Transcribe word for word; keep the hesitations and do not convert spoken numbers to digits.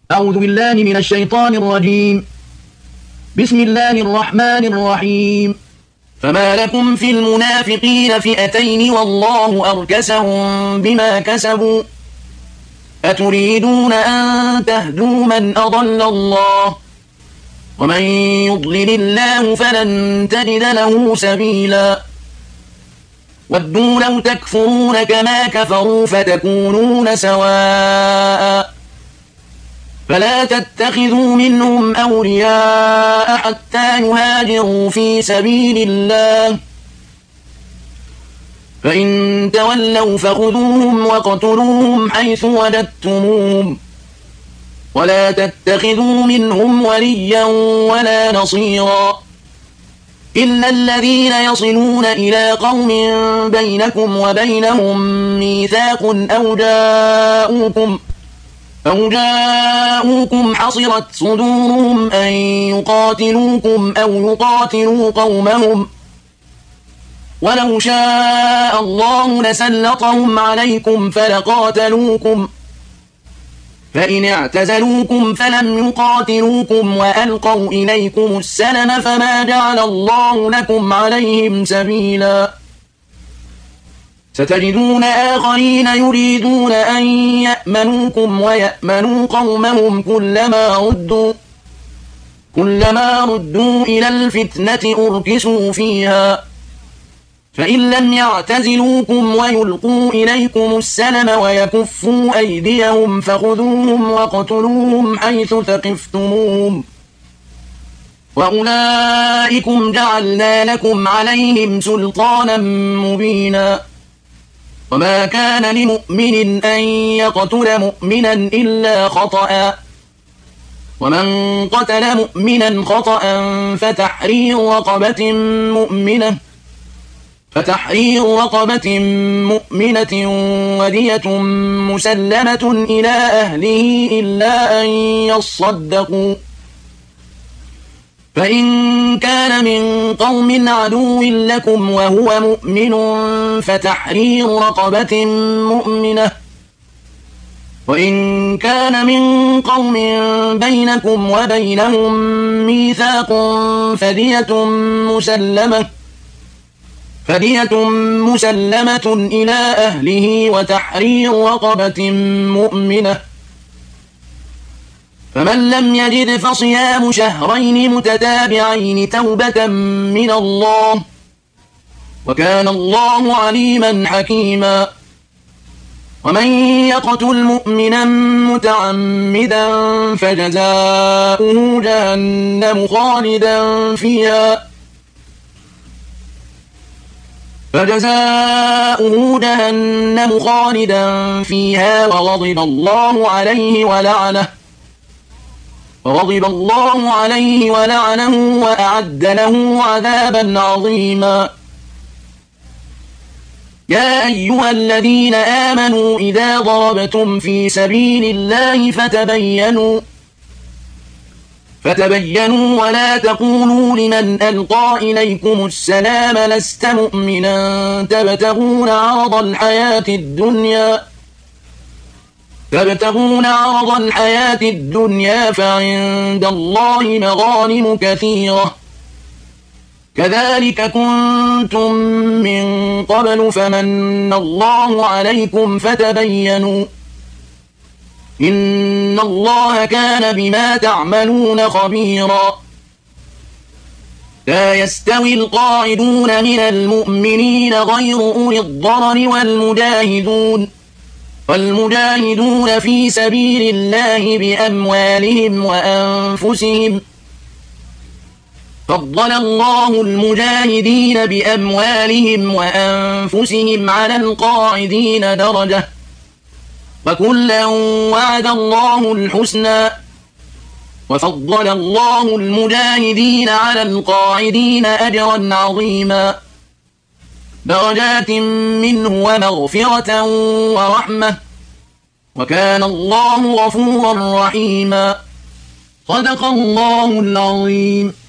أعوذ بالله من الشيطان الرجيم. بسم الله الرحمن الرحيم. فما لكم في المنافقين فئتين والله أركسهم بما كسبوا أتريدون أن تهدوا من أضل الله ومن يضلل الله فلن تجد له سبيلا ودوا لو تكفرون كما كفروا فتكونون سواء فلا تتخذوا منهم أولياء حتى يهاجروا في سبيل الله فإن تولوا فخذوهم وقتلوهم حيث وجدتموهم ولا تتخذوا منهم وليا ولا نصيرا إلا الذين يصلون إلى قوم بينكم وبينهم ميثاق أو جاءوكم أو جاءوكم حصرت صدورهم أن يقاتلوكم أو يقاتلوا قومهم ولو شاء الله لسلطهم عليكم فلقاتلوكم فإن اعتزلوكم فلم يقاتلوكم وألقوا إليكم السلم فما جعل الله لكم عليهم سبيلا ستجدون آخرين يريدون أن يأمنوكم ويأمنوا قومهم كلما ردوا كلما ردوا إلى الفتنة أركسوا فيها فإن لم يعتزلوكم ويلقوا إليكم السلم ويكفوا أيديهم فخذوهم وقتلوهم حيث ثقفتموهم وأولئكم جعلنا لكم عليهم سلطانا مبينا وما كان لمؤمن أن يقتل مؤمنا إلا خطأ ومن قتل مؤمنا خطأ فتحرير رقبة مؤمنة فتحرير رقبة مؤمنة ودية مسلمة إلى أهله إلا أن يصدقوا فإن كان من قوم عدو لكم وهو مؤمن فتحرير رقبة مؤمنة وإن كان من قوم بينكم وبينهم ميثاق فدية مسلمة فدية مسلمة إلى أهله وتحرير رقبة مؤمنة فمن لم يجد فصيام شهرين متتابعين توبة من الله وكان الله عليما حكيما ومن يقتل مؤمنا متعمدا فجزاؤه جهنم خالدا فيها فجزاؤه جهنم خالدا فيها وغضب الله عليه ولعنه وغضب الله عليه ولعنه وأعد له عذابا عظيما يا أيها الذين آمنوا إذا ضربتم في سبيل الله فتبينوا فتبينوا ولا تقولوا لمن ألقى إليكم السلام لست مؤمنا تبتغون عرض الحياة الدنيا تبتغون عرض الحياة الدنيا فعند الله مغانم كثيرة كذلك كنتم من قبل فمن الله عليكم فتبينوا إن الله كان بما تعملون خبيرا لا يستوي القاعدون من المؤمنين غير أولي الضرر والمجاهدون والمجاهدون في سبيل الله بأموالهم وأنفسهم فضل الله المجاهدين بأموالهم وأنفسهم على القاعدين درجة وكلا وعد الله الحسنى وفضل الله المجاهدين على القاعدين أجرا عظيما درجات منه ومغفرة ورحمة وكان الله غفورا رحيما صدق الله العظيم.